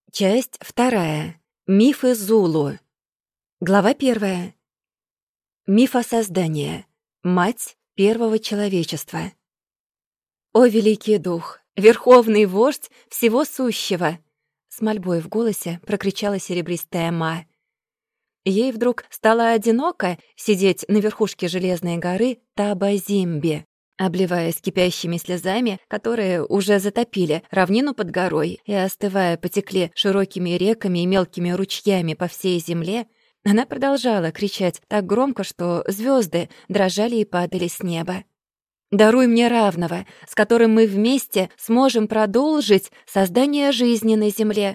Часть 2. Мифы Зулу. Глава 1. Миф о создании. Мать первого человечества. «О, великий дух, верховный вождь всего сущего!» С мольбой в голосе прокричала серебристая Ма. Ей вдруг стало одиноко сидеть на верхушке железной горы Табазимби, обливаясь кипящими слезами, которые уже затопили равнину под горой и, остывая, потекли широкими реками и мелкими ручьями по всей земле. Она продолжала кричать так громко, что звезды дрожали и падали с неба. «Даруй мне равного, с которым мы вместе сможем продолжить создание жизни на земле.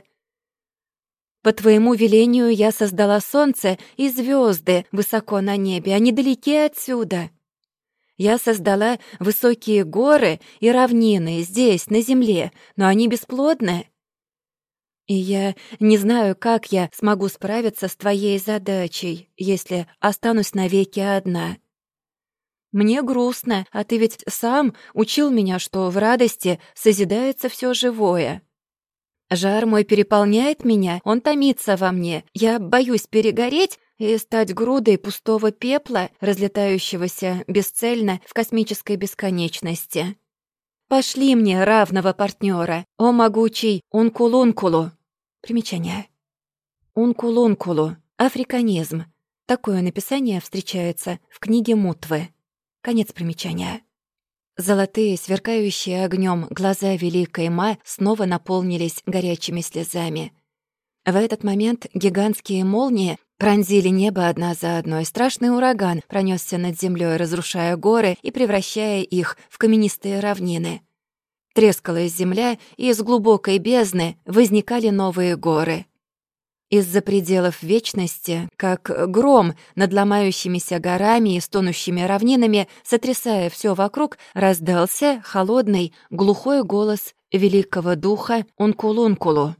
По твоему велению я создала солнце и звезды высоко на небе, они далеки отсюда. Я создала высокие горы и равнины здесь, на земле, но они бесплодны. И я не знаю, как я смогу справиться с твоей задачей, если останусь навеки одна. Мне грустно, а ты ведь сам учил меня, что в радости созидается все живое. Жар мой переполняет меня, он томится во мне. Я боюсь перегореть и стать грудой пустого пепла, разлетающегося бесцельно в космической бесконечности. Пошли мне равного партнера, о могучий Ункулункулу. Примечание. Ункулункулу. Африканизм. Такое написание встречается в книге Мутвы. Конец примечания. Золотые, сверкающие огнем глаза великой Ма снова наполнились горячими слезами. В этот момент гигантские молнии пронзили небо одна за одной. Страшный ураган пронесся над землей, разрушая горы и превращая их в каменистые равнины. Трескалась земля, и из глубокой бездны возникали новые горы. Из-за пределов вечности, как гром над ломающимися горами и стонущими равнинами, сотрясая все вокруг, раздался холодный, глухой голос великого духа Ункулункулу.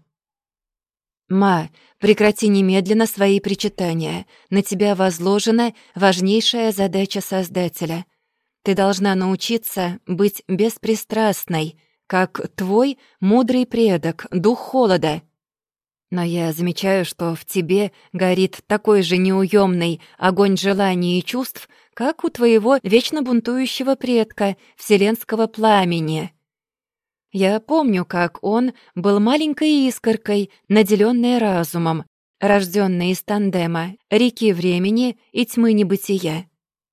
«Ма, прекрати немедленно свои причитания. На тебя возложена важнейшая задача Создателя. Ты должна научиться быть беспристрастной, как твой мудрый предок, дух холода. Но я замечаю, что в тебе горит такой же неуемный огонь желаний и чувств, как у твоего вечно бунтующего предка, вселенского пламени. Я помню, как он был маленькой искоркой, наделенной разумом, рожденной из тандема, реки времени и тьмы небытия.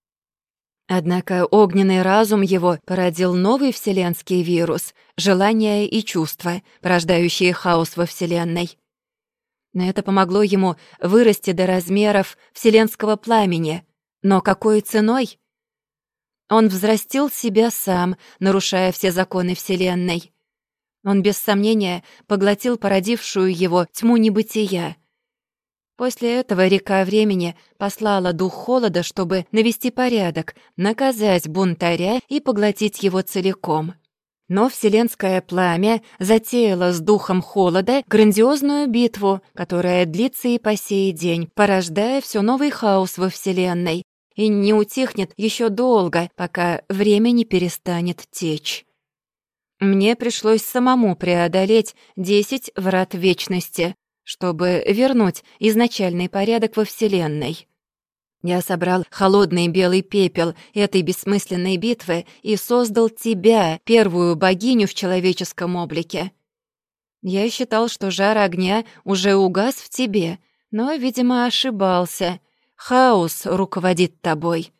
Однако огненный разум его породил новый вселенский вирус — желания и чувства, порождающие хаос во Вселенной. Но это помогло ему вырасти до размеров вселенского пламени. Но какой ценой? Он взрастил себя сам, нарушая все законы Вселенной. Он без сомнения поглотил породившую его тьму небытия. После этого река времени послала дух холода, чтобы навести порядок, наказать бунтаря и поглотить его целиком. Но вселенское пламя затеяло с духом холода грандиозную битву, которая длится и по сей день, порождая все новый хаос во Вселенной, и не утихнет еще долго, пока время не перестанет течь. Мне пришлось самому преодолеть 10 врат вечности, чтобы вернуть изначальный порядок во Вселенной. Я собрал холодный белый пепел этой бессмысленной битвы и создал тебя, первую богиню в человеческом облике. Я считал, что жар огня уже угас в тебе, но, видимо, ошибался. Хаос руководит тобой.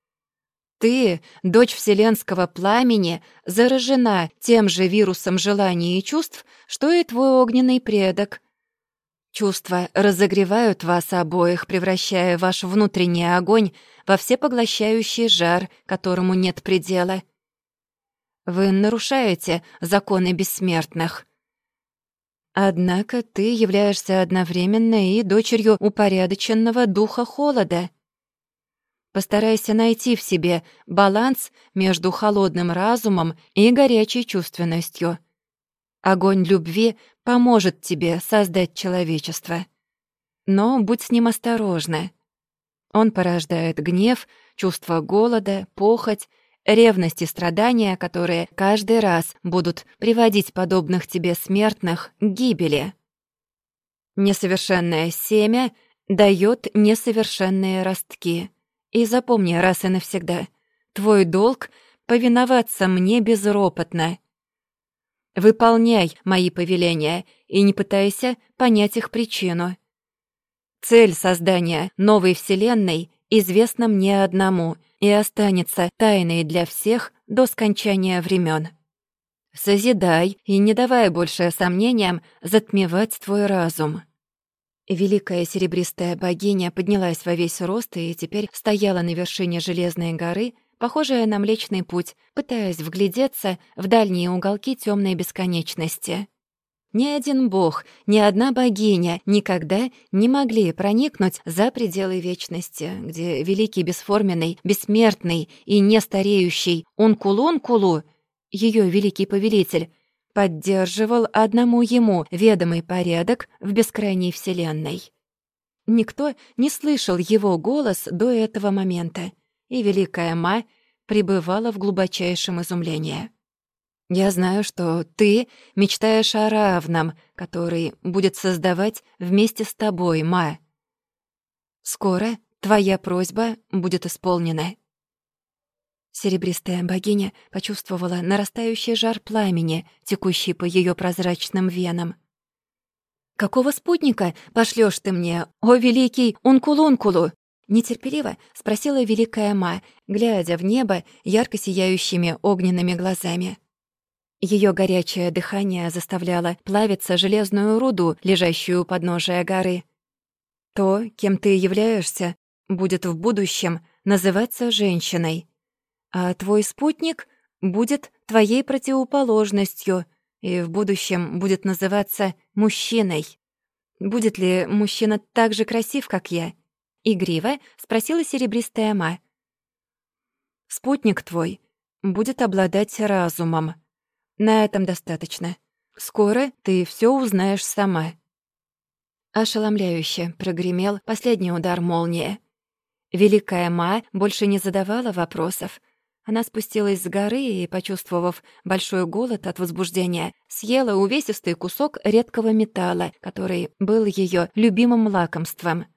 Ты, дочь вселенского пламени, заражена тем же вирусом желаний и чувств, что и твой огненный предок. Чувства разогревают вас обоих, превращая ваш внутренний огонь во всепоглощающий жар, которому нет предела. Вы нарушаете законы бессмертных. Однако ты являешься одновременно и дочерью упорядоченного духа холода. Постарайся найти в себе баланс между холодным разумом и горячей чувственностью. Огонь любви поможет тебе создать человечество. Но будь с ним осторожна. Он порождает гнев, чувство голода, похоть, ревность и страдания, которые каждый раз будут приводить подобных тебе смертных к гибели. Несовершенное семя дает несовершенные ростки. И запомни раз и навсегда, твой долг — повиноваться мне безропотно. Выполняй мои повеления и не пытайся понять их причину. Цель создания новой вселенной известна мне одному и останется тайной для всех до скончания времен. Созидай и не давай больше сомнениям затмевать твой разум». Великая серебристая богиня поднялась во весь рост и теперь стояла на вершине железной горы, похожая на Млечный Путь, пытаясь вглядеться в дальние уголки темной бесконечности. Ни один бог, ни одна богиня никогда не могли проникнуть за пределы вечности, где великий бесформенный, бессмертный и нестареющий Ункулункулу, ее великий повелитель, поддерживал одному ему ведомый порядок в бескрайней вселенной. Никто не слышал его голос до этого момента, и великая Ма пребывала в глубочайшем изумлении. «Я знаю, что ты мечтаешь о равном, который будет создавать вместе с тобой, Ма. Скоро твоя просьба будет исполнена». Серебристая богиня почувствовала нарастающий жар пламени, текущий по ее прозрачным венам. «Какого спутника пошлёшь ты мне, о великий Ункулункулу?» Нетерпеливо спросила великая Ма, глядя в небо ярко сияющими огненными глазами. Ее горячее дыхание заставляло плавиться железную руду, лежащую у подножия горы. То, кем ты являешься, будет в будущем называться женщиной, а твой спутник будет твоей противоположностью и в будущем будет называться мужчиной. Будет ли мужчина так же красив, как я? Игриво спросила серебристая Ма. Спутник твой будет обладать разумом. На этом достаточно. Скоро ты все узнаешь сама». Ошеломляюще прогремел последний удар молнии. Великая Ма больше не задавала вопросов. Она спустилась с горы и, почувствовав большой голод от возбуждения, съела увесистый кусок редкого металла, который был ее любимым лакомством.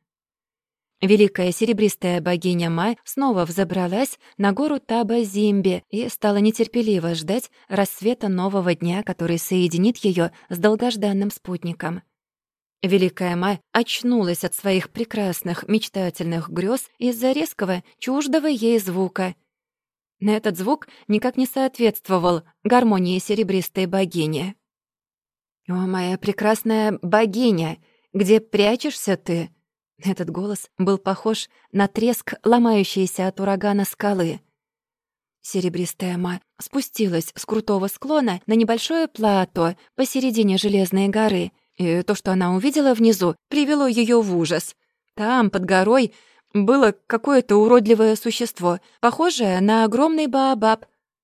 Великая серебристая богиня Ма снова взобралась на гору Таба-Зимби и стала нетерпеливо ждать рассвета нового дня, который соединит ее с долгожданным спутником. Великая Ма очнулась от своих прекрасных мечтательных грез из-за резкого, чуждого ей звука. Этот звук никак не соответствовал гармонии серебристой богини. «О, моя прекрасная богиня, где прячешься ты?» Этот голос был похож на треск ломающейся от урагана скалы. Серебристая Ма спустилась с крутого склона на небольшое плато посередине Железной горы, и то, что она увидела внизу, привело ее в ужас. Там, под горой, было какое-то уродливое существо, похожее на огромный баобаб.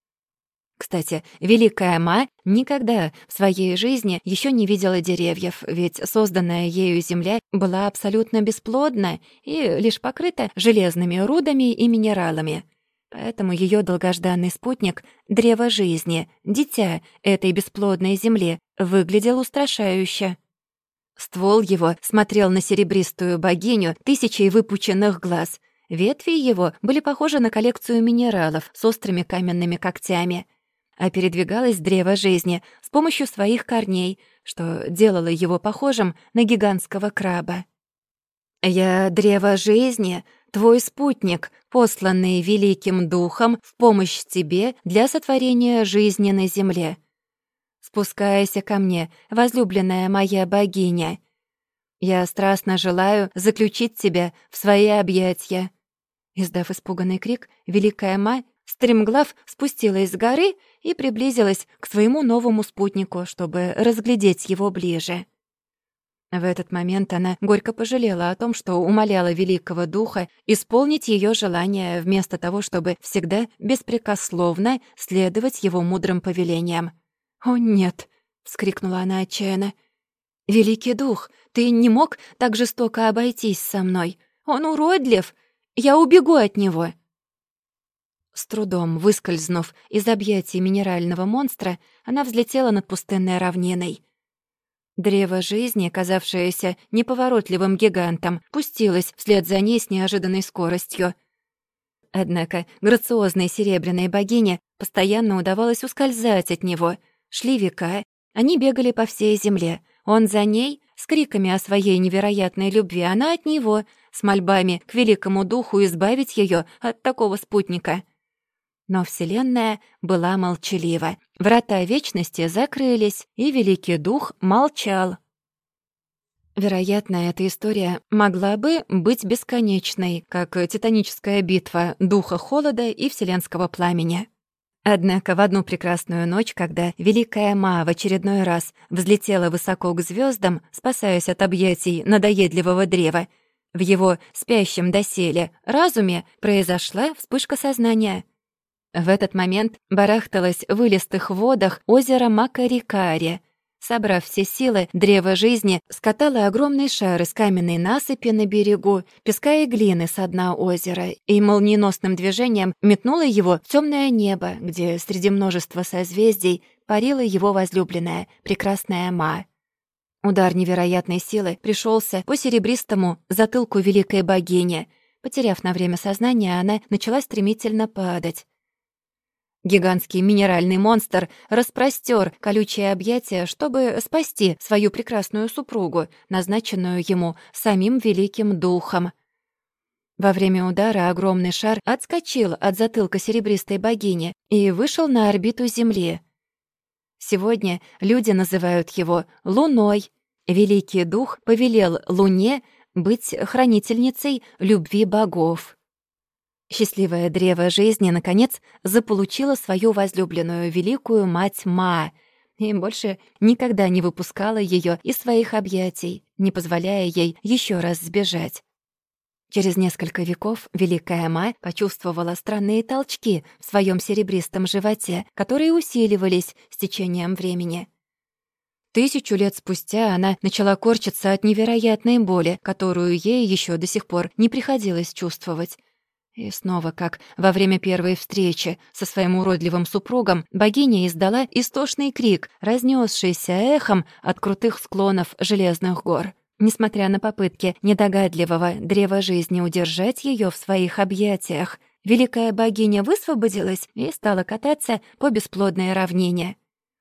Кстати, великая Ма никогда в своей жизни еще не видела деревьев, ведь созданная ею земля была абсолютно бесплодна и лишь покрыта железными рудами и минералами. Поэтому ее долгожданный спутник, древо жизни, дитя этой бесплодной земли, выглядел устрашающе. Ствол его смотрел на серебристую богиню тысячей выпученных глаз. Ветви его были похожи на коллекцию минералов с острыми каменными когтями, а передвигалось древо жизни с помощью своих корней, что делало его похожим на гигантского краба. «Я древо жизни, твой спутник, посланный великим духом в помощь тебе для сотворения жизни на земле. Спускайся ко мне, возлюбленная моя богиня. Я страстно желаю заключить тебя в свои объятия». Издав испуганный крик, великая Ма стремглав спустилась с горы и приблизилась к своему новому спутнику, чтобы разглядеть его ближе. В этот момент она горько пожалела о том, что умоляла великого духа исполнить ее желание вместо того, чтобы всегда беспрекословно следовать его мудрым повелениям. «О, нет!» — вскрикнула она отчаянно. «Великий дух, ты не мог так жестоко обойтись со мной? Он уродлив! Я убегу от него!» С трудом выскользнув из объятий минерального монстра, она взлетела над пустынной равниной. Древо жизни, казавшееся неповоротливым гигантом, пустилось вслед за ней с неожиданной скоростью. Однако грациозной серебряной богине постоянно удавалось ускользать от него. Шли века, они бегали по всей земле. Он за ней, с криками о своей невероятной любви, она от него, с мольбами к великому духу избавить ее от такого спутника. Но Вселенная была молчалива. Врата вечности закрылись, и великий дух молчал. Вероятно, эта история могла бы быть бесконечной, как титаническая битва духа холода и вселенского пламени. Однако в одну прекрасную ночь, когда Великая Ма в очередной раз взлетела высоко к звездам, спасаясь от объятий надоедливого древа, в его спящем доселе разуме произошла вспышка сознания. В этот момент барахталось в илистых водах озеро Макарикари. Собрав все силы, древо жизни скатало огромный шар из каменной насыпи на берегу, песка и глины со дна озера и молниеносным движением метнуло его в тёмное небо, где среди множества созвездий парила его возлюбленная, прекрасная Ма. Удар невероятной силы пришелся по серебристому затылку великой богини. Потеряв на время сознание, она начала стремительно падать. Гигантский минеральный монстр распростер колючие объятия, чтобы спасти свою прекрасную супругу, назначенную ему самим великим духом. Во время удара огромный шар отскочил от затылка серебристой богини и вышел на орбиту Земли. Сегодня люди называют его Луной. Великий дух повелел Луне быть хранительницей любви богов. Счастливое древо жизни, наконец, заполучило свою возлюбленную великую мать Ма и больше никогда не выпускала ее из своих объятий, не позволяя ей еще раз сбежать. Через несколько веков великая Ма почувствовала странные толчки в своем серебристом животе, которые усиливались с течением времени. 1000 лет спустя она начала корчиться от невероятной боли, которую ей еще до сих пор не приходилось чувствовать. И снова, как во время первой встречи со своим уродливым супругом, богиня издала истошный крик, разнесшийся эхом от крутых склонов железных гор. Несмотря на попытки недогадливого древа жизни удержать ее в своих объятиях, великая богиня высвободилась и стала кататься по бесплодной равнине.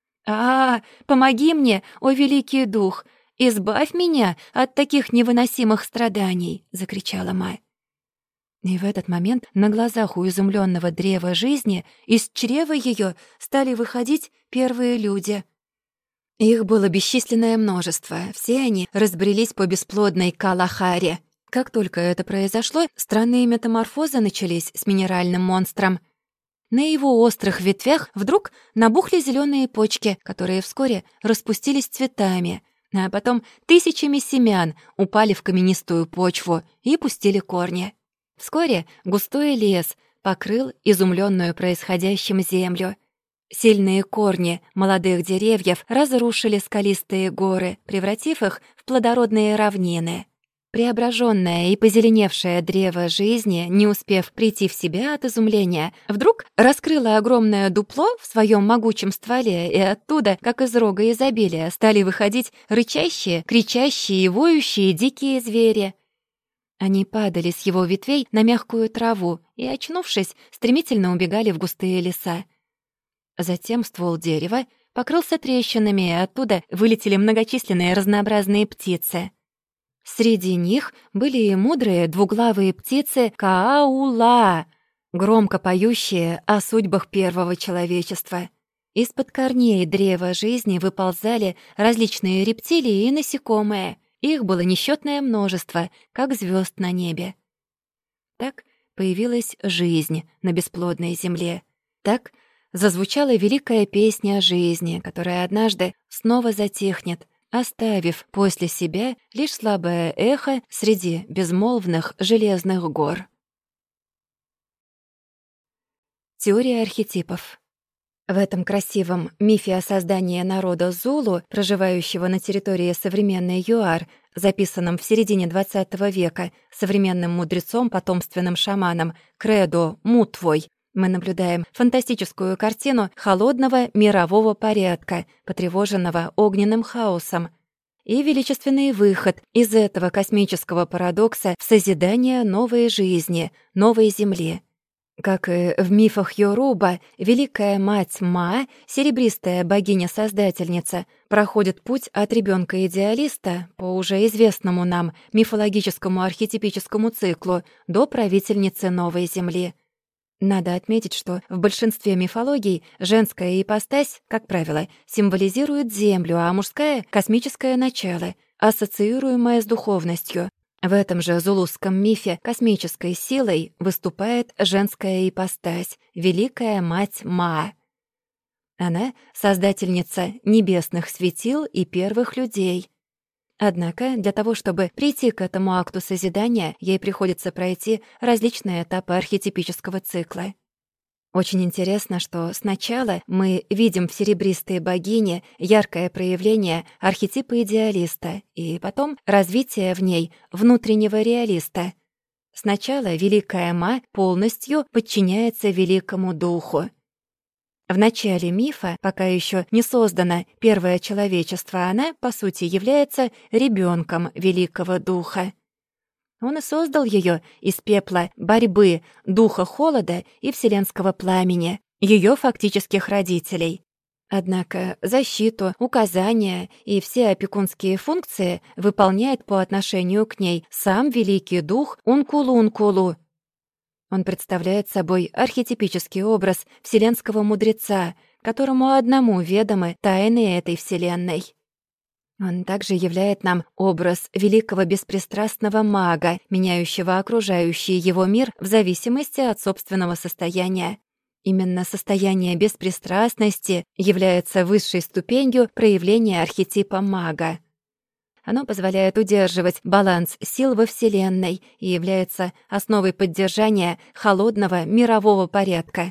Помоги мне, о великий дух! Избавь меня от таких невыносимых страданий!» — закричала Ма. И в этот момент на глазах у изумленного древа жизни из чрева ее стали выходить первые люди. Их было бесчисленное множество, все они разбрелись по бесплодной Калахаре. Как только это произошло, странные метаморфозы начались с минеральным монстром. На его острых ветвях вдруг набухли зеленые почки, которые вскоре распустились цветами, а потом тысячами семян упали в каменистую почву и пустили корни. Вскоре густой лес покрыл изумленную происходящим землю. Сильные корни молодых деревьев разрушили скалистые горы, превратив их в плодородные равнины. Преображенное и позеленевшее древо жизни, не успев прийти в себя от изумления, вдруг раскрыло огромное дупло в своем могучем стволе, и оттуда, как из рога изобилия, стали выходить рычащие, кричащие и воющие дикие звери. Они падали с его ветвей на мягкую траву и, очнувшись, стремительно убегали в густые леса. Затем ствол дерева покрылся трещинами, и оттуда вылетели многочисленные разнообразные птицы. Среди них были и мудрые двуглавые птицы Кааула, громко поющие о судьбах первого человечества. Из-под корней древа жизни выползали различные рептилии и насекомые. Их было несчетное множество, как звезд на небе. Так появилась жизнь на бесплодной земле. Так зазвучала великая песня о жизни, которая однажды снова затихнет, оставив после себя лишь слабое эхо среди безмолвных железных гор. Теория архетипов. В этом красивом мифе о создании народа Зулу, проживающего на территории современной ЮАР, записанном в середине XX века современным мудрецом, потомственным шаманом Кредо Мутвой, мы наблюдаем фантастическую картину холодного мирового порядка, потревоженного огненным хаосом. и величественный выход из этого космического парадокса в созидание новой жизни, новой Земли. Как и в мифах Йоруба, Великая Мать Ма, серебристая богиня-создательница, проходит путь от ребёнка-идеалиста по уже известному нам мифологическому архетипическому циклу до правительницы новой Земли. Надо отметить, что в большинстве мифологий женская ипостась, как правило, символизирует Землю, а мужская — космическое начало, ассоциируемое с духовностью. В этом же зулусском мифе космической силой выступает женская ипостась, Великая Мать Ма. Она — создательница небесных светил и первых людей. Однако для того, чтобы прийти к этому акту созидания, ей приходится пройти различные этапы архетипического цикла. Очень интересно, что сначала мы видим в серебристой богине яркое проявление архетипа идеалиста и потом развитие в ней внутреннего реалиста. Сначала Великая Ма полностью подчиняется Великому Духу. В начале мифа, пока еще не создано первое человечество, она, по сути, является ребенком Великого Духа. Он и создал ее из пепла борьбы духа холода и вселенского пламени, ее фактических родителей. Однако защиту, указания и все опекунские функции выполняет по отношению к ней сам Великий Дух Ункулункулу. Он представляет собой архетипический образ вселенского мудреца, которому одному ведомы тайны этой вселенной. Он также являет нам образ великого беспристрастного мага, меняющего окружающий его мир в зависимости от собственного состояния. Именно состояние беспристрастности является высшей ступенью проявления архетипа мага. Оно позволяет удерживать баланс сил во Вселенной и является основой поддержания холодного мирового порядка.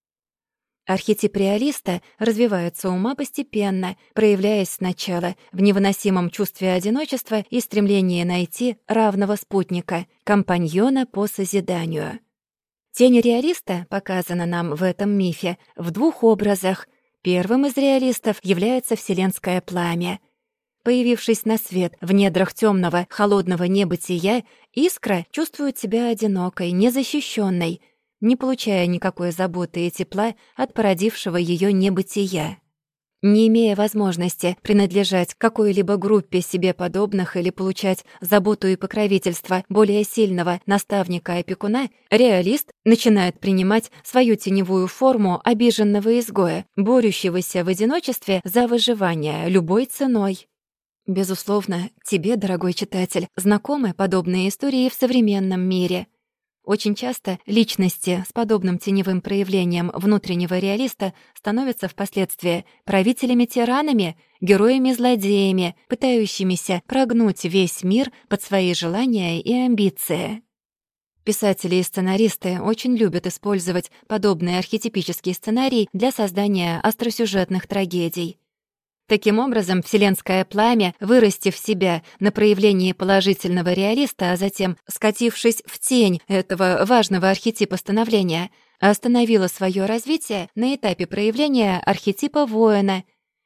Архетип реалиста развивается у ума постепенно, проявляясь сначала в невыносимом чувстве одиночества и стремлении найти равного спутника, компаньона по созиданию. Тень реалиста показана нам в этом мифе в двух образах. Первым из реалистов является вселенское пламя. Появившись на свет в недрах тёмного, холодного небытия, искра чувствует себя одинокой, незащищенной, не получая никакой заботы и тепла от породившего её небытия. Не имея возможности принадлежать какой-либо группе себе подобных или получать заботу и покровительство более сильного наставника-опекуна, реалист начинает принимать свою теневую форму обиженного изгоя, борющегося в одиночестве за выживание любой ценой. Безусловно, тебе, дорогой читатель, знакомы подобные истории в современном мире. Очень часто личности с подобным теневым проявлением внутреннего реалиста становятся впоследствии правителями-тиранами, героями-злодеями, пытающимися прогнуть весь мир под свои желания и амбиции. Писатели и сценаристы очень любят использовать подобный архетипический сценарий для создания остросюжетных трагедий. Таким образом, вселенское пламя, вырастив себя на проявлении положительного реалиста, а затем, скатившись в тень этого важного архетипа становления, остановило свое развитие на этапе проявления архетипа воина,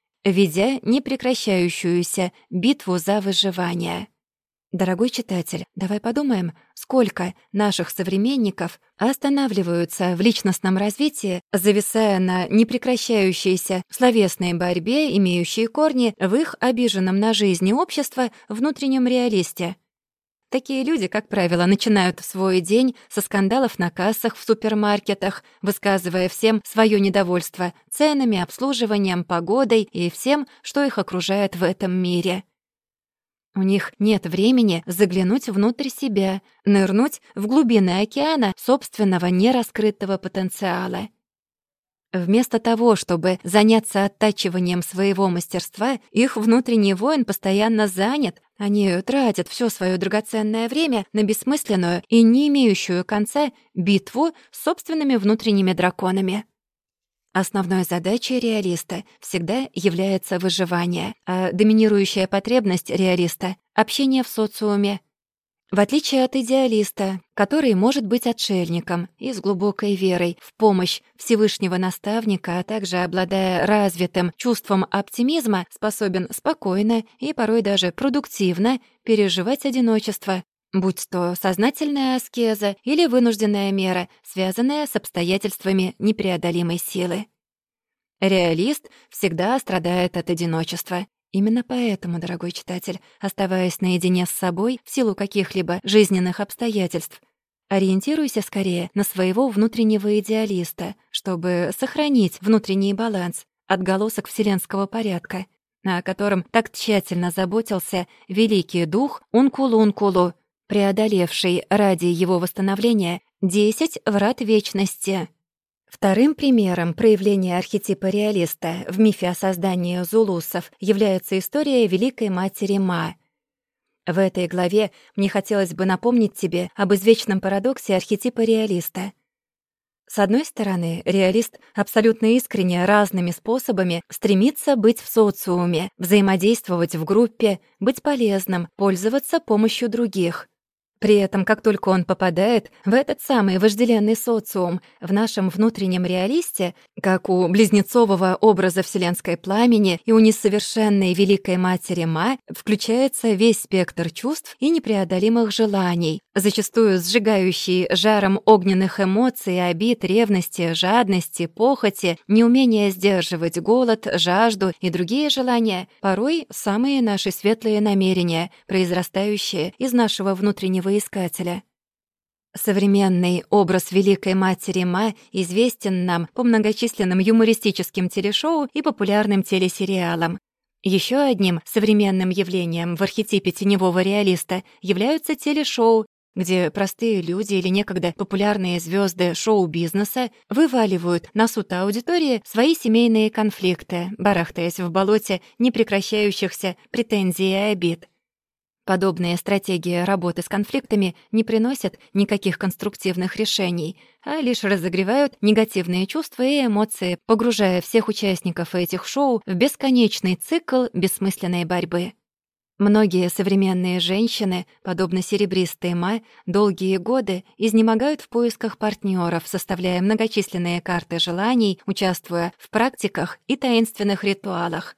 ведя непрекращающуюся битву за выживание. Дорогой читатель, давай подумаем, сколько наших современников останавливаются в личностном развитии, зависая на непрекращающейся словесной борьбе, имеющей корни в их обиженном на жизнь и общество внутреннем реалисте. Такие люди, как правило, начинают свой день со скандалов на кассах в супермаркетах, высказывая всем свое недовольство ценами, обслуживанием, погодой и всем, что их окружает в этом мире. У них нет времени заглянуть внутрь себя, нырнуть в глубины океана собственного нераскрытого потенциала. Вместо того, чтобы заняться оттачиванием своего мастерства, их внутренний воин постоянно занят, они тратят все свое драгоценное время на бессмысленную и не имеющую конца битву с собственными внутренними драконами. Основной задачей реалиста всегда является выживание, а доминирующая потребность реалиста — общение в социуме. В отличие от идеалиста, который может быть отшельником и с глубокой верой в помощь Всевышнего наставника, а также обладая развитым чувством оптимизма, способен спокойно и порой даже продуктивно переживать одиночество, будь то сознательная аскеза или вынужденная мера, связанная с обстоятельствами непреодолимой силы. Реалист всегда страдает от одиночества. Именно поэтому, дорогой читатель, оставаясь наедине с собой в силу каких-либо жизненных обстоятельств, ориентируйся скорее на своего внутреннего идеалиста, чтобы сохранить внутренний баланс, отголосок вселенского порядка, о котором так тщательно заботился великий дух Ункулункулу, преодолевший ради его восстановления 10 врат вечности. Вторым примером проявления архетипа реалиста в мифе о создании зулусов является история Великой Матери Ма. В этой главе мне хотелось бы напомнить тебе об извечном парадоксе архетипа реалиста. С одной стороны, реалист абсолютно искренне разными способами стремится быть в социуме, взаимодействовать в группе, быть полезным, пользоваться помощью других. При этом, как только он попадает в этот самый вожделенный социум, в нашем внутреннем реалисте, как у близнецового образа вселенской пламени и у несовершенной Великой Матери Ма, включается весь спектр чувств и непреодолимых желаний, зачастую сжигающий жаром огненных эмоций, обид, ревности, жадности, похоти, неумение сдерживать голод, жажду и другие желания, порой самые наши светлые намерения, произрастающие из нашего внутреннего искателя. Современный образ Великой Матери Ма известен нам по многочисленным юмористическим телешоу и популярным телесериалам. Еще одним современным явлением в архетипе теневого реалиста являются телешоу, где простые люди или некогда популярные звезды шоу-бизнеса вываливают на суд аудитории свои семейные конфликты, барахтаясь в болоте непрекращающихся претензий и обид. Подобные стратегии работы с конфликтами не приносят никаких конструктивных решений, а лишь разогревают негативные чувства и эмоции, погружая всех участников этих шоу в бесконечный цикл бессмысленной борьбы. Многие современные женщины, подобно серебристой Ма, долгие годы изнемогают в поисках партнеров, составляя многочисленные карты желаний, участвуя в практиках и таинственных ритуалах.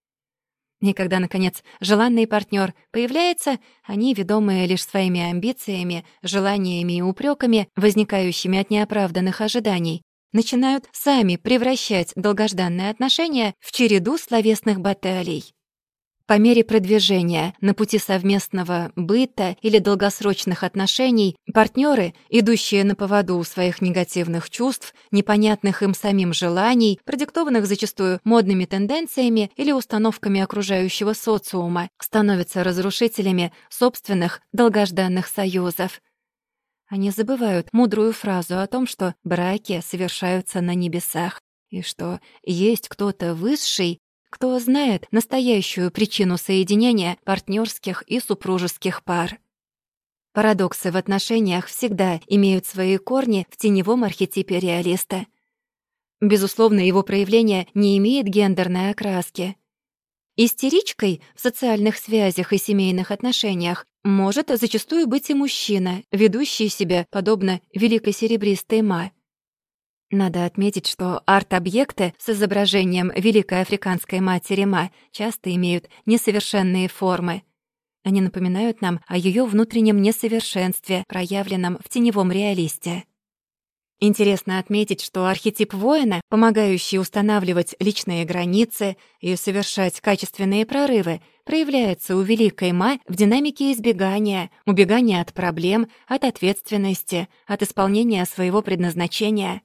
И когда, наконец, желанный партнер появляется, они, ведомые лишь своими амбициями, желаниями и упреками, возникающими от неоправданных ожиданий, начинают сами превращать долгожданные отношения в череду словесных баталий. По мере продвижения на пути совместного быта или долгосрочных отношений партнеры, идущие на поводу у своих негативных чувств, непонятных им самим желаний, продиктованных зачастую модными тенденциями или установками окружающего социума, становятся разрушителями собственных долгожданных союзов. Они забывают мудрую фразу о том, что браки совершаются на небесах, и что есть кто-то высший, кто знает настоящую причину соединения партнерских и супружеских пар. Парадоксы в отношениях всегда имеют свои корни в теневом архетипе реалиста. Безусловно, его проявление не имеет гендерной окраски. Истеричкой в социальных связях и семейных отношениях может зачастую быть и мужчина, ведущий себя подобно великой серебристой Ма. Надо отметить, что арт-объекты с изображением Великой Африканской Матери Ма часто имеют несовершенные формы. Они напоминают нам о ее внутреннем несовершенстве, проявленном в теневом реалисте. Интересно отметить, что архетип воина, помогающий устанавливать личные границы и совершать качественные прорывы, проявляется у Великой Ма в динамике избегания, убегания от проблем, от ответственности, от исполнения своего предназначения.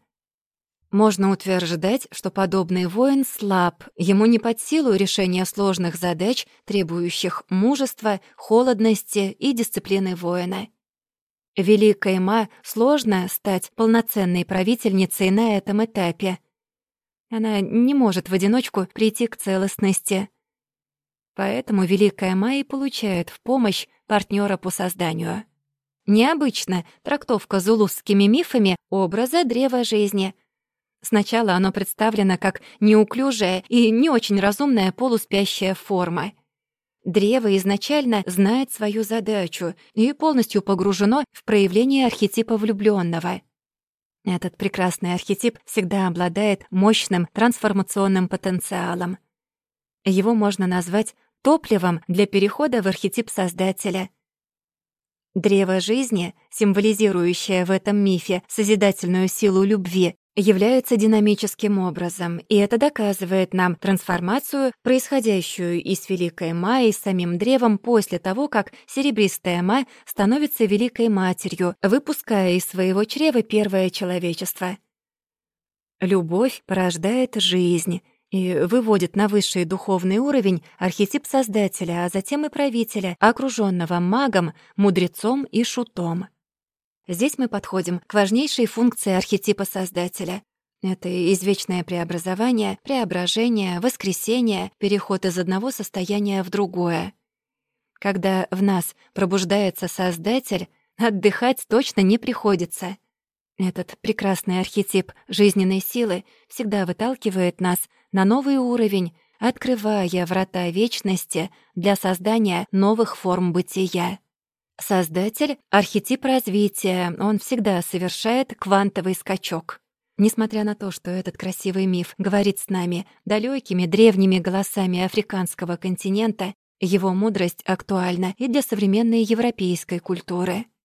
Можно утверждать, что подобный воин слаб, ему не под силу решение сложных задач, требующих мужества, холодности и дисциплины воина. Великой Ма сложно стать полноценной правительницей на этом этапе. Она не может в одиночку прийти к целостности. Поэтому Великая Ма и получает в помощь партнера по созданию. Необычна трактовка зулусскими мифами образа древа жизни. Сначала оно представлено как неуклюжая и не очень разумная полуспящая форма. Древо изначально знает свою задачу и полностью погружено в проявление архетипа влюблённого. Этот прекрасный архетип всегда обладает мощным трансформационным потенциалом. Его можно назвать топливом для перехода в архетип Создателя. Древо жизни, символизирующее в этом мифе созидательную силу любви, является динамическим образом, и это доказывает нам трансформацию, происходящую из Великой Ма и самим древом после того, как серебристая Ма становится Великой Матерью, выпуская из своего чрева первое человечество. Любовь порождает жизнь и выводит на высший духовный уровень архетип Создателя, а затем и правителя, окружённого магом, мудрецом и шутом. Здесь мы подходим к важнейшей функции архетипа Создателя. Это извечное преобразование, преображение, воскресение, переход из одного состояния в другое. Когда в нас пробуждается Создатель, отдыхать точно не приходится. Этот прекрасный архетип жизненной силы всегда выталкивает нас на новый уровень, открывая врата вечности для создания новых форм бытия. Создатель — архетип развития, он всегда совершает квантовый скачок. Несмотря на то, что этот красивый миф говорит с нами далёкими древними голосами африканского континента, его мудрость актуальна и для современной европейской культуры.